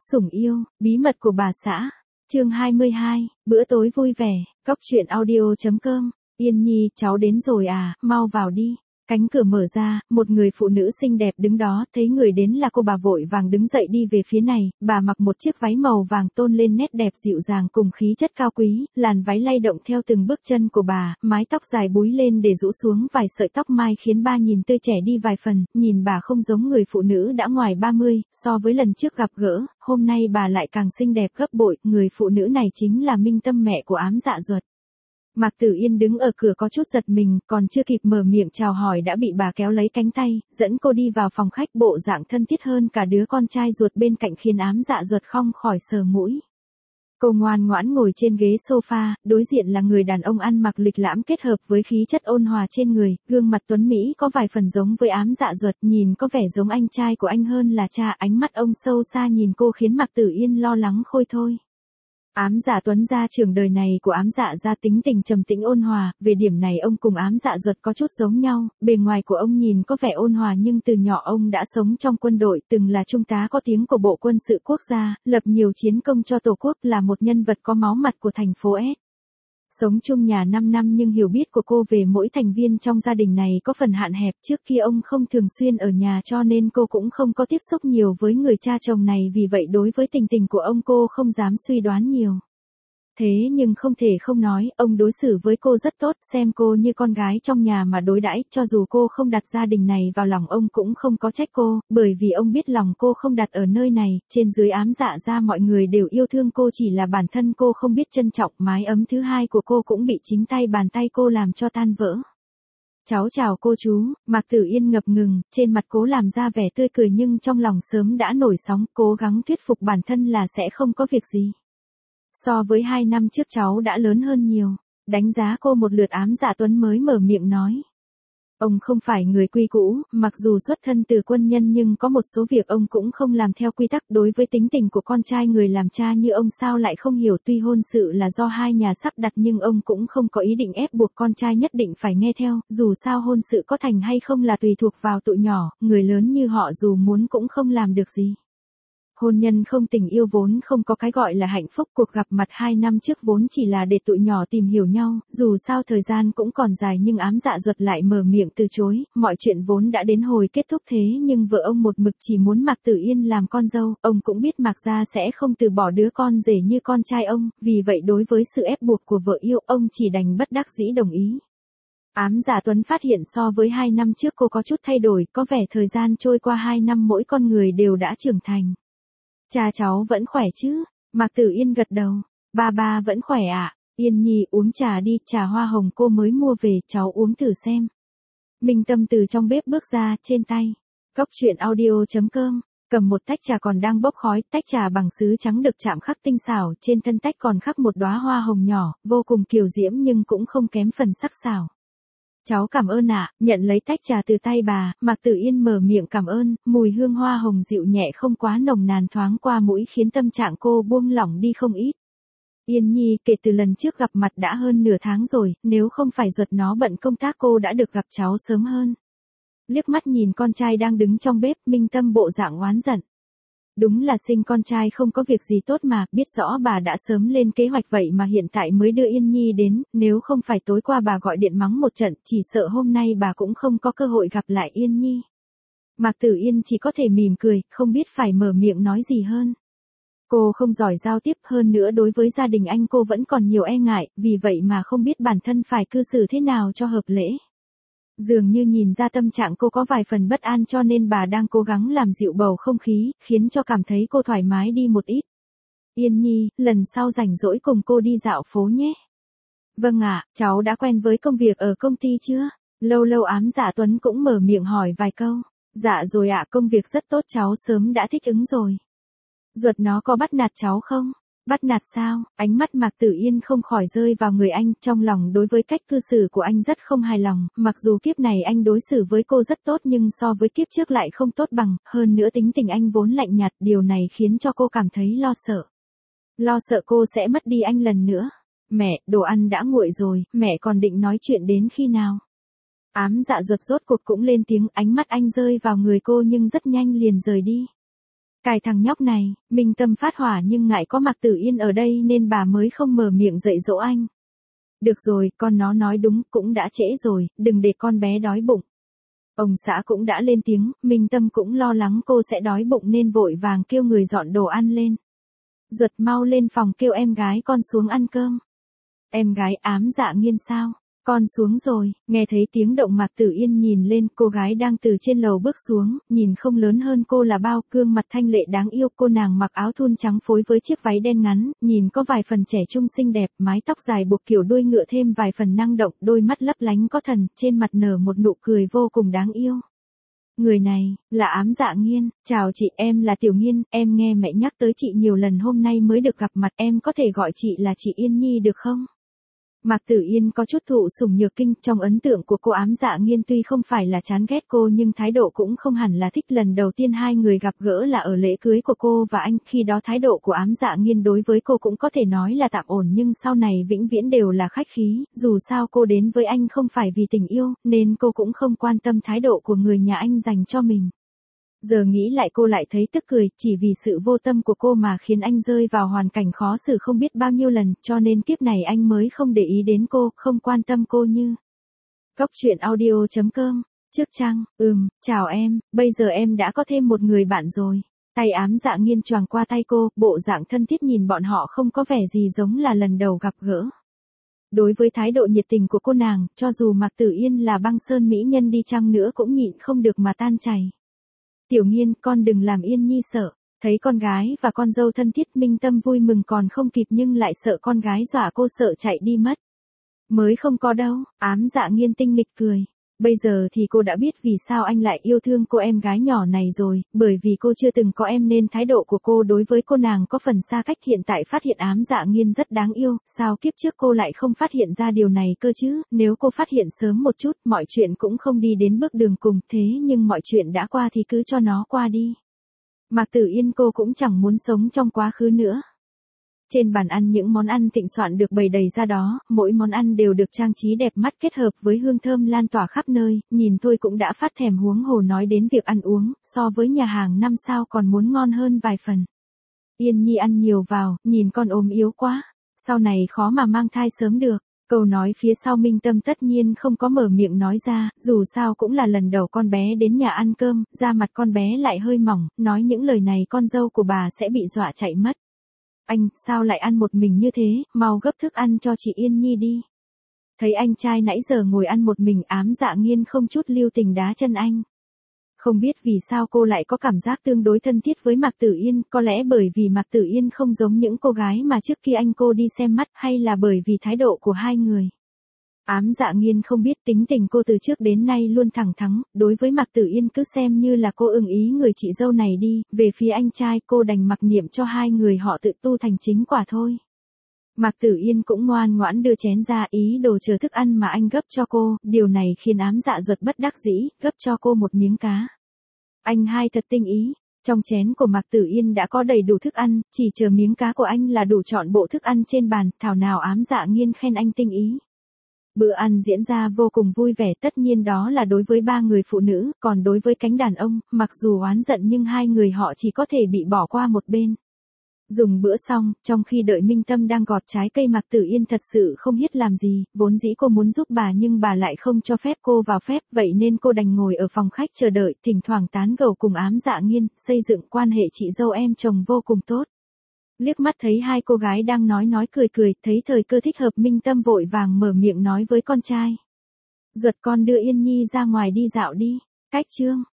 Sủng yêu, bí mật của bà xã. Chương 22, bữa tối vui vẻ, Cóc truyện audio.com. Yên Nhi, cháu đến rồi à, mau vào đi. Cánh cửa mở ra, một người phụ nữ xinh đẹp đứng đó, thấy người đến là cô bà vội vàng đứng dậy đi về phía này, bà mặc một chiếc váy màu vàng tôn lên nét đẹp dịu dàng cùng khí chất cao quý, làn váy lay động theo từng bước chân của bà, mái tóc dài búi lên để rũ xuống vài sợi tóc mai khiến bà nhìn tươi trẻ đi vài phần, nhìn bà không giống người phụ nữ đã ngoài 30, so với lần trước gặp gỡ, hôm nay bà lại càng xinh đẹp gấp bội, người phụ nữ này chính là Minh Tâm mẹ của Ám Dạ Duật. Mạc Tử Yên đứng ở cửa có chút giật mình, còn chưa kịp mở miệng chào hỏi đã bị bà kéo lấy cánh tay, dẫn cô đi vào phòng khách bộ dạng thân thiết hơn cả đứa con trai ruột bên cạnh khiến Ám Dạ Duật không khỏi sờ mũi. Cô ngoan ngoãn ngồi trên ghế sofa, đối diện là người đàn ông ăn mặc lịch lãm kết hợp với khí chất ôn hòa trên người, gương mặt tuấn Mỹ có vài phần giống với Ám Dạ Duật, nhìn có vẻ giống anh trai của anh hơn là cha, ánh mắt ông sâu xa nhìn cô khiến Mạc Tử Yên lo lắng khôi thôi. Ám Dạ Tuấn gia trưởng đời này của Ám Dạ gia tính tình trầm tĩnh ôn hòa, về điểm này ông cùng Ám Dạ Duật có chút giống nhau, bề ngoài của ông nhìn có vẻ ôn hòa nhưng từ nhỏ ông đã sống trong quân đội, từng là trung tá có tiếng của Bộ Quân sự Quốc gia, lập nhiều chiến công cho Tổ quốc, là một nhân vật có máu mặt của thành phố S. Sống chung nhà 5 năm nhưng hiểu biết của cô về mỗi thành viên trong gia đình này có phần hạn hẹp, trước khi ông không thường xuyên ở nhà cho nên cô cũng không có tiếp xúc nhiều với người cha chồng này, vì vậy đối với tình tình của ông cô không dám suy đoán nhiều. Thế nhưng không thể không nói, ông đối xử với cô rất tốt, xem cô như con gái trong nhà mà đối đãi, cho dù cô không đặt gia đình này vào lòng ông cũng không có trách cô, bởi vì ông biết lòng cô không đặt ở nơi này, trên dưới Ám Dạ gia mọi người đều yêu thương cô, chỉ là bản thân cô không biết trân trọng, mái ấm thứ hai của cô cũng bị chính tay bàn tay cô làm cho tan vỡ. Cháu chào cô chú, Mạc Tử Yên ngập ngừng, trên mặt cố làm ra vẻ tươi cười nhưng trong lòng sớm đã nổi sóng, cố gắng thuyết phục bản thân là sẽ không có việc gì. So với 2 năm trước cháu đã lớn hơn nhiều, đánh giá cô một lượt Ám Dạ Tuấn mới mở miệng nói. Ông không phải người quy củ, mặc dù xuất thân từ quân nhân nhưng có một số việc ông cũng không làm theo quy tắc, đối với tính tình của con trai người làm cha như ông sao lại không hiểu, tuy hôn sự là do hai nhà sắp đặt nhưng ông cũng không có ý định ép buộc con trai nhất định phải nghe theo, dù sao hôn sự có thành hay không là tùy thuộc vào tụi nhỏ, người lớn như họ dù muốn cũng không làm được gì. Hôn nhân không tình yêu vốn không có cái gọi là hạnh phúc, cuộc gặp mặt 2 năm trước vốn chỉ là để tụi nhỏ tìm hiểu nhau, dù sao thời gian cũng còn dài nhưng Ám Dạ Duật lại mở miệng từ chối, mọi chuyện vốn đã đến hồi kết thúc thế nhưng vợ ông một mực chỉ muốn Mạc Tử Yên làm con dâu, ông cũng biết Mạc gia sẽ không từ bỏ đứa con rể như con trai ông, vì vậy đối với sự ép buộc của vợ yêu ông chỉ đành bất đắc dĩ đồng ý. Ám Dạ Tuấn phát hiện so với 2 năm trước cô có chút thay đổi, có vẻ thời gian trôi qua 2 năm mỗi con người đều đã trưởng thành. Cha cháu vẫn khỏe chứ? Mạc Tử Yên gật đầu. Ba vẫn khỏe ạ. Yên Nhi uống trà đi, trà hoa hồng cô mới mua về, cháu uống thử xem. Minh Tâm từ trong bếp bước ra, trên tay. Cóc truyện audio.com, cầm một tách trà còn đang bốc khói, tách trà bằng sứ trắng được chạm khắc tinh xảo, trên thân tách còn khắc một đóa hoa hồng nhỏ, vô cùng kiều diễm nhưng cũng không kém phần sắc sảo. Cháu cảm ơn ạ, nhận lấy tách trà từ tay bà, Mạc Tử Yên mở miệng cảm ơn, mùi hương hoa hồng dịu nhẹ không quá nồng nàn thoáng qua mũi khiến tâm trạng cô buông lỏng đi không ít. Yên Nhi, kể từ lần trước gặp mặt đã hơn nửa tháng rồi, nếu không phải Duật nó bận công tác cô đã được gặp cháu sớm hơn. Liếc mắt nhìn con trai đang đứng trong bếp, Minh Tâm bộ dạng oán giận. Đúng là sinh con trai không có việc gì tốt mà, biết rõ bà đã sớm lên kế hoạch vậy mà hiện tại mới đưa Yên Nhi đến, nếu không phải tối qua bà gọi điện mắng một trận, chỉ sợ hôm nay bà cũng không có cơ hội gặp lại Yên Nhi. Mạc Tử Yên chỉ có thể mỉm cười, không biết phải mở miệng nói gì hơn. Cô không giỏi giao tiếp, hơn nữa đối với gia đình anh cô vẫn còn nhiều e ngại, vì vậy mà không biết bản thân phải cư xử thế nào cho hợp lễ. Dường như nhìn ra tâm trạng cô có vài phần bất an cho nên bà đang cố gắng làm dịu bầu không khí, khiến cho cảm thấy cô thoải mái đi một ít. Yên Nhi, lần sau rảnh rỗi cùng cô đi dạo phố nhé. Vâng ạ, cháu đã quen với công việc ở công ty chưa? Lâu lâu Ám Dạ Tuấn cũng mở miệng hỏi vài câu. Dạ rồi ạ, công việc rất tốt, cháu sớm đã thích ứng rồi. Duật nó có bắt nạt cháu không? Bắt nạt sao? Ánh mắt Mạc Tử Yên không khỏi rơi vào người anh, trong lòng đối với cách cư xử của anh rất không hài lòng, mặc dù kiếp này anh đối xử với cô rất tốt nhưng so với kiếp trước lại không tốt bằng, hơn nữa tính tình anh vốn lạnh nhạt, điều này khiến cho cô cảm thấy lo sợ. Lo sợ cô sẽ mất đi anh lần nữa. Mẹ, đồ ăn đã nguội rồi, mẹ còn định nói chuyện đến khi nào? Ám Dạ Duật rốt cuộc cũng lên tiếng, ánh mắt anh rơi vào người cô nhưng rất nhanh liền rời đi. Cài thằng nhóc này, Minh Tâm phát hỏa nhưng ngại có Mạc Tử Yên ở đây nên bà mới không mở miệng dạy dỗ anh. Được rồi, con nó nói đúng, cũng đã trễ rồi, đừng để con bé đói bụng. Ông xã cũng đã lên tiếng, Minh Tâm cũng lo lắng cô sẽ đói bụng nên vội vàng kêu người dọn đồ ăn lên. Duật mau lên phòng kêu em gái con xuống ăn cơm. Em gái Ám Dạ Nghiên sao? Con xuống rồi, nghe thấy tiếng động Mạc Tử Yên nhìn lên, cô gái đang từ trên lầu bước xuống, nhìn không lớn hơn cô là bao, gương mặt thanh lệ đáng yêu, cô nàng mặc áo thun trắng phối với chiếc váy đen ngắn, nhìn có vài phần trẻ trung xinh đẹp, mái tóc dài buộc kiểu đuôi ngựa thêm vài phần năng động, đôi mắt lấp lánh có thần, trên mặt nở một nụ cười vô cùng đáng yêu. Người này, là Ám Dạ Nghiên, chào chị, em là Tiểu Nghiên, em nghe mẹ nhắc tới chị nhiều lần hôm nay mới được gặp mặt, em có thể gọi chị là chị Yên Nhi được không? Mạc Tử Yên có chút thụ sủng nhược kinh, trong ấn tượng của cô Ám Dạ Nghiên tuy không phải là chán ghét cô nhưng thái độ cũng không hẳn là thích. Lần đầu tiên hai người gặp gỡ là ở lễ cưới của cô và anh, khi đó thái độ của Ám Dạ Nghiên đối với cô cũng có thể nói là tạm ổn nhưng sau này vĩnh viễn đều là khách khí, dù sao cô đến với anh không phải vì tình yêu, nên cô cũng không quan tâm thái độ của người nhà anh dành cho mình. Giờ nghĩ lại cô lại thấy tức cười, chỉ vì sự vô tâm của cô mà khiến anh rơi vào hoàn cảnh khó xử không biết bao nhiêu lần, cho nên kiếp này anh mới không để ý đến cô, không quan tâm cô như. Góc truyện audio.com, trước trang, chào em, bây giờ em đã có thêm một người bạn rồi. Tay Ám Dạ Nghiên choàng qua tay cô, bộ dạng thân thiết nhìn bọn họ không có vẻ gì giống là lần đầu gặp gỡ. Đối với thái độ nhiệt tình của cô nàng, cho dù Mạc Tử Yên là băng sơn mỹ nhân đi chăng nữa cũng nhịn không được mà tan chảy. Tiểu Nghiên, con đừng làm Yên Nhi sợ. Thấy con gái và con dâu thân thiết, Minh Tâm vui mừng còn không kịp nhưng lại sợ con gái dọa cô sợ chạy đi mất. Mới không có đâu, Ám Dạ Nghiên tinh nghịch cười. Bây giờ thì cô đã biết vì sao anh lại yêu thương cô em gái nhỏ này rồi, bởi vì cô chưa từng có em nên thái độ của cô đối với cô nàng có phần xa cách. Hiện tại phát hiện Ám Dạ Nghiên rất đáng yêu, sao kiếp trước cô lại không phát hiện ra điều này cơ chứ, nếu cô phát hiện sớm một chút, mọi chuyện cũng không đi đến bước đường cùng, thế nhưng mọi chuyện đã qua thì cứ cho nó qua đi. Mạc Tử Yên cô cũng chẳng muốn sống trong quá khứ nữa. Trên bàn ăn những món ăn thịnh soạn được bày đầy ra đó, mỗi món ăn đều được trang trí đẹp mắt kết hợp với hương thơm lan tỏa khắp nơi, nhìn thôi cũng đã phát thèm huống hồ nói đến việc ăn uống, so với nhà hàng 5 sao còn muốn ngon hơn vài phần. Yên Nhi ăn nhiều vào, nhìn con ốm yếu quá, sau này khó mà mang thai sớm được. Câu nói phía sau Minh Tâm tất nhiên không có mở miệng nói ra, dù sao cũng là lần đầu con bé đến nhà ăn cơm, da mặt con bé lại hơi mỏng, nói những lời này con dâu của bà sẽ bị dọa chạy mất. Anh, sao lại ăn một mình như thế, mau gấp thức ăn cho chị Yên Nhi đi. Thấy anh trai nãy giờ ngồi ăn một mình, Ám Dạ Nghiên không chút lưu tình đá chân anh. Không biết vì sao cô lại có cảm giác tương đối thân thiết với Mạc Tử Yên, có lẽ bởi vì Mạc Tử Yên không giống những cô gái mà trước kia anh cô đi xem mắt, hay là bởi vì thái độ của hai người. Ám Dạ Nghiên không biết tính tình cô từ trước đến nay luôn thẳng thắn, đối với Mạc Tử Yên cứ xem như là cô ưng ý người chị dâu này đi, về phía anh trai cô đành mặc niệm cho hai người họ tự tu thành chính quả thôi. Mạc Tử Yên cũng ngoan ngoãn đưa chén ra ý đồ chờ thức ăn mà anh gấp cho cô, điều này khiến Ám Dạ Duật bất đắc dĩ, gấp cho cô một miếng cá. Anh hai thật tinh ý, trong chén của Mạc Tử Yên đã có đầy đủ thức ăn, chỉ chờ miếng cá của anh là đủ trọn bộ thức ăn trên bàn, thảo nào Ám Dạ Nghiên khen anh tinh ý. Bữa ăn diễn ra vô cùng vui vẻ, tất nhiên đó là đối với ba người phụ nữ, còn đối với cánh đàn ông, mặc dù oán giận nhưng hai người họ chỉ có thể bị bỏ qua một bên. Dùng bữa xong, trong khi đợi Minh Tâm đang gọt trái cây, Mạc Tử Yên thật sự không biết làm gì, vốn dĩ cô muốn giúp bà nhưng bà lại không cho phép cô vào phép, vậy nên cô đành ngồi ở phòng khách chờ đợi, thỉnh thoảng tán gẫu cùng Ám Dạ Nghiên, xây dựng quan hệ chị dâu em chồng vô cùng tốt. Liếc mắt thấy hai cô gái đang nói cười, thấy thời cơ thích hợp, Minh Tâm vội vàng mở miệng nói với con trai. Duật, con đưa Yên Nhi ra ngoài đi dạo đi. Cách chương